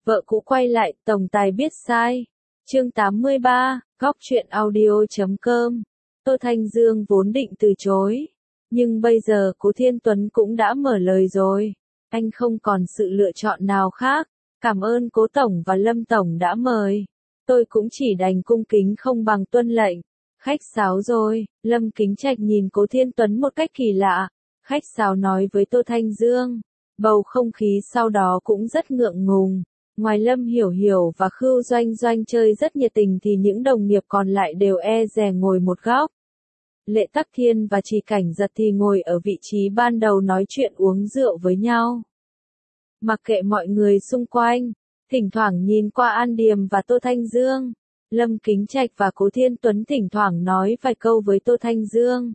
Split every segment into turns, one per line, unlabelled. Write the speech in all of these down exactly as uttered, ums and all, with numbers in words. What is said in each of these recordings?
Vợ cũ quay lại, tổng tài biết sai. Chương tám mươi ba, góc truyện audio chấm com. Tô Thanh Dương vốn định từ chối. Nhưng bây giờ Cố Thiên Tuấn cũng đã mở lời rồi. Anh không còn sự lựa chọn nào khác. Cảm ơn Cố Tổng và Lâm Tổng đã mời. Tôi cũng chỉ đành cung kính không bằng tuân lệnh. Khách sáo rồi, Lâm Kính Trạch nhìn Cố Thiên Tuấn một cách kỳ lạ. Khách sáo nói với Tô Thanh Dương. Bầu không khí sau đó cũng rất ngượng ngùng. Ngoài Lâm Hiểu Hiểu và Khưu Doanh Doanh chơi rất nhiệt tình thì những đồng nghiệp còn lại đều e dè ngồi một góc. Lệ Tắc Thiên và Trì Cảnh Giật thì ngồi ở vị trí ban đầu nói chuyện uống rượu với nhau. Mặc kệ mọi người xung quanh, thỉnh thoảng nhìn qua An Điềm và Tô Thanh Dương, Lâm Kính Trạch và Cố Thiên Tuấn thỉnh thoảng nói vài câu với Tô Thanh Dương.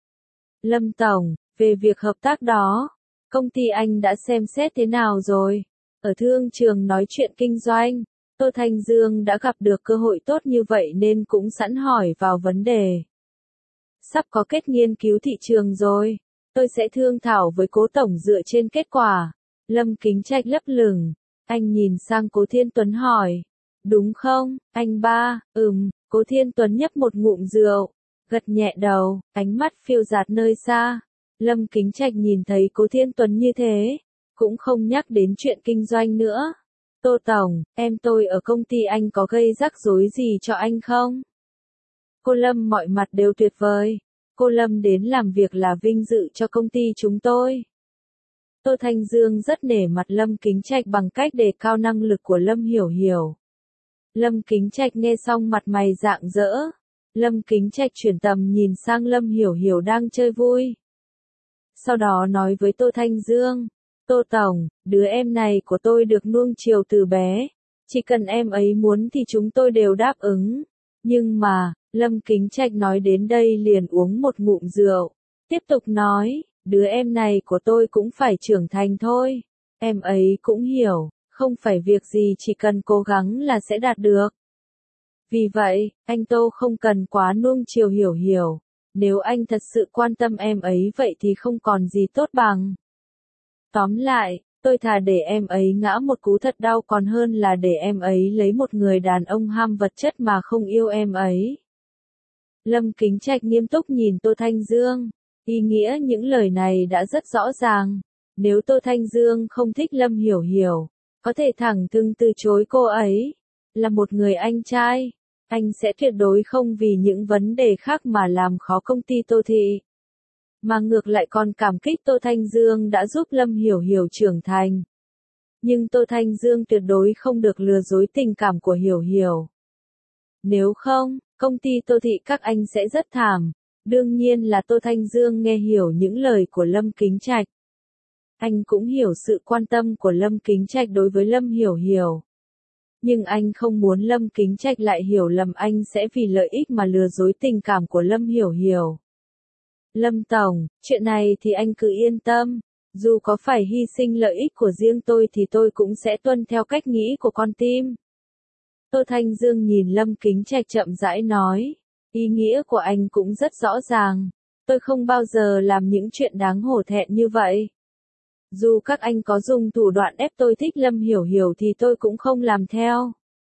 Lâm Tổng, về việc hợp tác đó, công ty anh đã xem xét thế nào rồi? Ở thương trường nói chuyện kinh doanh, Tô Thanh Dương đã gặp được cơ hội tốt như vậy nên cũng sẵn hỏi vào vấn đề. Sắp có kết nghiên cứu thị trường rồi, tôi sẽ thương thảo với Cố Tổng dựa trên kết quả. Lâm Kính Trạch lấp lửng, anh nhìn sang Cố Thiên Tuấn hỏi. Đúng không, anh ba? Ừm, Cố Thiên Tuấn nhấp một ngụm rượu, gật nhẹ đầu, ánh mắt phiêu dạt nơi xa. Lâm Kính Trạch nhìn thấy Cố Thiên Tuấn như thế, cũng không nhắc đến chuyện kinh doanh nữa. Tô Tổng, em tôi ở công ty anh có gây rắc rối gì cho anh không? Cô Lâm mọi mặt đều tuyệt vời. Cô Lâm đến làm việc là vinh dự cho công ty chúng tôi. Tô Thanh Dương rất nể mặt Lâm Kính Trạch bằng cách đề cao năng lực của Lâm Hiểu Hiểu. Lâm Kính Trạch nghe xong mặt mày rạng rỡ. Lâm Kính Trạch chuyển tầm nhìn sang Lâm Hiểu Hiểu đang chơi vui. Sau đó nói với Tô Thanh Dương. Tô Tổng, đứa em này của tôi được nuông chiều từ bé. Chỉ cần em ấy muốn thì chúng tôi đều đáp ứng. Nhưng mà, Lâm Kính Trạch nói đến đây liền uống một ngụm rượu. Tiếp tục nói, đứa em này của tôi cũng phải trưởng thành thôi. Em ấy cũng hiểu, không phải việc gì chỉ cần cố gắng là sẽ đạt được. Vì vậy, anh Tô không cần quá nuông chiều Hiểu Hiểu. Nếu anh thật sự quan tâm em ấy vậy thì không còn gì tốt bằng. Tóm lại, tôi thà để em ấy ngã một cú thật đau còn hơn là để em ấy lấy một người đàn ông ham vật chất mà không yêu em ấy. Lâm Kính Trạch nghiêm túc nhìn Tô Thanh Dương. Ý nghĩa những lời này đã rất rõ ràng. Nếu Tô Thanh Dương không thích Lâm Hiểu Hiểu, có thể thẳng thừng từ chối cô ấy. Là một người anh trai, anh sẽ tuyệt đối không vì những vấn đề khác mà làm khó công ty Tô Thị. Mà ngược lại còn cảm kích Tô Thanh Dương đã giúp Lâm Hiểu Hiểu trưởng thành. Nhưng Tô Thanh Dương tuyệt đối không được lừa dối tình cảm của Hiểu Hiểu. Nếu không, công ty Tô Thị các anh sẽ rất thảm. Đương nhiên là Tô Thanh Dương nghe hiểu những lời của Lâm Kính Trạch. Anh cũng hiểu sự quan tâm của Lâm Kính Trạch đối với Lâm Hiểu Hiểu. Nhưng anh không muốn Lâm Kính Trạch lại hiểu lầm anh sẽ vì lợi ích mà lừa dối tình cảm của Lâm Hiểu Hiểu. Lâm Tổng, chuyện này thì anh cứ yên tâm. Dù có phải hy sinh lợi ích của riêng tôi thì tôi cũng sẽ tuân theo cách nghĩ của con tim. Tô Thanh Dương nhìn Lâm Kính Trạch chậm rãi nói. Ý nghĩa của anh cũng rất rõ ràng. Tôi không bao giờ làm những chuyện đáng hổ thẹn như vậy. Dù các anh có dùng thủ đoạn ép tôi thích Lâm Hiểu Hiểu thì tôi cũng không làm theo.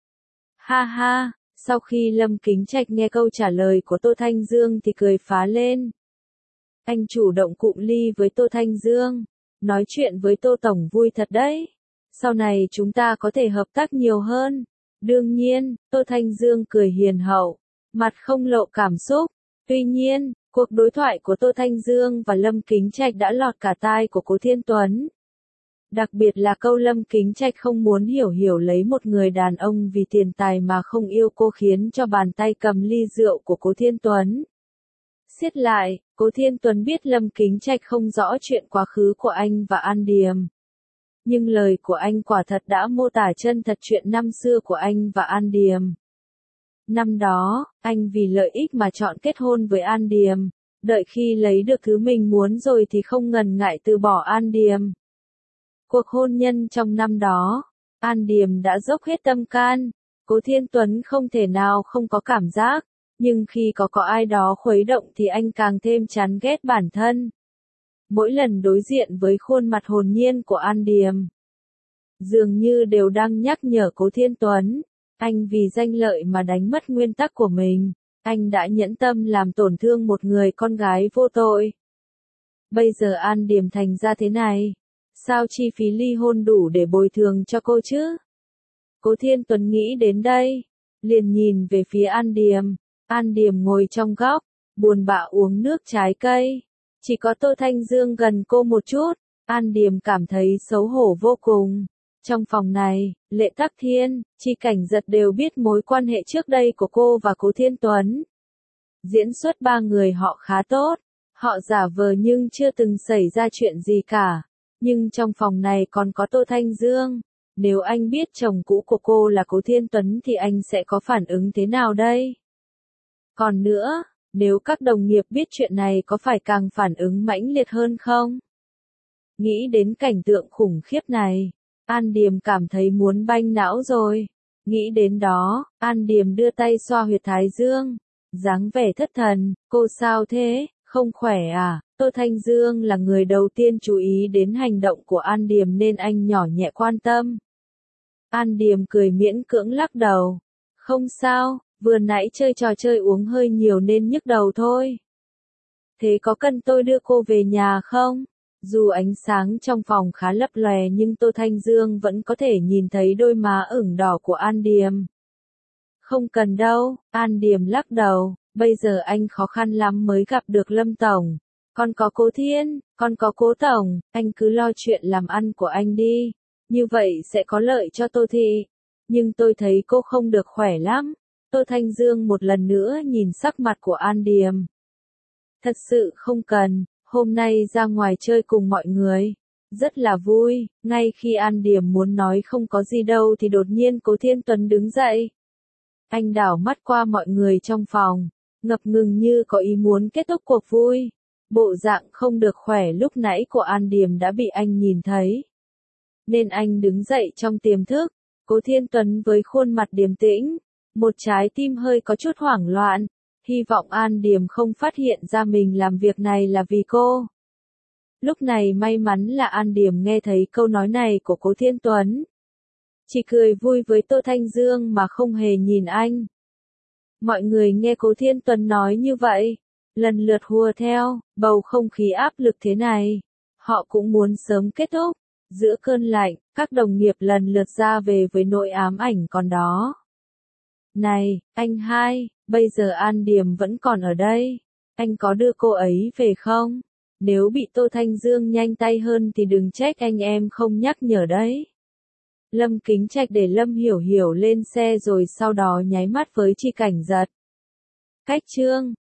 Ha ha, sau khi Lâm Kính Trạch nghe câu trả lời của Tô Thanh Dương thì cười phá lên. Anh chủ động cụm ly với Tô Thanh Dương. Nói chuyện với Tô Tổng vui thật đấy. Sau này chúng ta có thể hợp tác nhiều hơn. Đương nhiên, Tô Thanh Dương cười hiền hậu, mặt không lộ cảm xúc. Tuy nhiên, cuộc đối thoại của Tô Thanh Dương và Lâm Kính Trạch đã lọt cả tai của Cố Thiên Tuấn. Đặc biệt là câu Lâm Kính Trạch không muốn Hiểu Hiểu lấy một người đàn ông vì tiền tài mà không yêu cô khiến cho bàn tay cầm ly rượu của Cố Thiên Tuấn siết lại. Cố Thiên Tuấn biết Lâm Kính Trạch không rõ chuyện quá khứ của anh và An Điềm. Nhưng lời của anh quả thật đã mô tả chân thật chuyện năm xưa của anh và An Điềm. Năm đó, anh vì lợi ích mà chọn kết hôn với An Điềm. Đợi khi lấy được thứ mình muốn rồi thì không ngần ngại từ bỏ An Điềm. Cuộc hôn nhân trong năm đó, An Điềm đã dốc hết tâm can. Cố Thiên Tuấn không thể nào không có cảm giác. Nhưng khi có có ai đó khuấy động thì anh càng thêm chán ghét bản thân. Mỗi lần đối diện với khuôn mặt hồn nhiên của An Điềm, dường như đều đang nhắc nhở Cố Thiên Tuấn, anh vì danh lợi mà đánh mất nguyên tắc của mình, anh đã nhẫn tâm làm tổn thương một người con gái vô tội. Bây giờ An Điềm thành ra thế này, sao chi phí ly hôn đủ để bồi thường cho cô chứ? Cố Thiên Tuấn nghĩ đến đây, liền nhìn về phía An Điềm. An Điềm ngồi trong góc, buồn bã uống nước trái cây. Chỉ có Tô Thanh Dương gần cô một chút, An Điềm cảm thấy xấu hổ vô cùng. Trong phòng này, Lệ Tắc Thiên, Chi Cảnh Giật đều biết mối quan hệ trước đây của cô và Cố Thiên Tuấn. Diễn xuất ba người họ khá tốt, họ giả vờ nhưng chưa từng xảy ra chuyện gì cả. Nhưng trong phòng này còn có Tô Thanh Dương. Nếu anh biết chồng cũ của cô là Cố Thiên Tuấn thì anh sẽ có phản ứng thế nào đây? Còn nữa, nếu các đồng nghiệp biết chuyện này có phải càng phản ứng mãnh liệt hơn không? Nghĩ đến cảnh tượng khủng khiếp này, An Điềm cảm thấy muốn banh não rồi. Nghĩ đến đó, An Điềm đưa tay xoa huyệt thái dương, dáng vẻ thất thần, cô sao thế, không khỏe à? Tô Thanh Dương là người đầu tiên chú ý đến hành động của An Điềm nên anh nhỏ nhẹ quan tâm. An Điềm cười miễn cưỡng lắc đầu. Không sao, vừa nãy chơi trò chơi uống hơi nhiều nên nhức đầu thôi. Thế có cần tôi đưa cô về nhà không? Dù ánh sáng trong phòng khá lấp lòe nhưng Tô Thanh Dương vẫn có thể nhìn thấy đôi má ửng đỏ của An Điềm. Không cần đâu, An Điềm lắc đầu, bây giờ anh khó khăn lắm mới gặp được Lâm Tổng. Còn có Cố Thiên, còn có Cố Tổng, anh cứ lo chuyện làm ăn của anh đi. Như vậy sẽ có lợi cho Tô Thị. Nhưng tôi thấy cô không được khỏe lắm. Tô Thanh Dương một lần nữa nhìn sắc mặt của An Điềm. Thật sự không cần, hôm nay ra ngoài chơi cùng mọi người. Rất là vui, ngay khi An Điềm muốn nói không có gì đâu thì đột nhiên Cố Thiên Tuấn đứng dậy. Anh đảo mắt qua mọi người trong phòng, ngập ngừng như có ý muốn kết thúc cuộc vui. Bộ dạng không được khỏe lúc nãy của An Điềm đã bị anh nhìn thấy. Nên anh đứng dậy trong tiềm thức. Cố Thiên Tuấn với khuôn mặt điềm tĩnh, một trái tim hơi có chút hoảng loạn, hy vọng An Điềm không phát hiện ra mình làm việc này là vì cô. Lúc này may mắn là An Điềm nghe thấy câu nói này của Cố Thiên Tuấn. Chỉ cười vui với Tô Thanh Dương mà không hề nhìn anh. Mọi người nghe Cố Thiên Tuấn nói như vậy, lần lượt hùa theo, bầu không khí áp lực thế này. Họ cũng muốn sớm kết thúc. Giữa cơn lạnh, các đồng nghiệp lần lượt ra về với nỗi ám ảnh còn đó. Này, anh hai, bây giờ An Điềm vẫn còn ở đây. Anh có đưa cô ấy về không? Nếu bị Tô Thanh Dương nhanh tay hơn thì đừng trách anh em không nhắc nhở đấy. Lâm Kính Trạch để Lâm Hiểu Hiểu lên xe rồi sau đó nháy mắt với Chi Cảnh Giật. Cách chương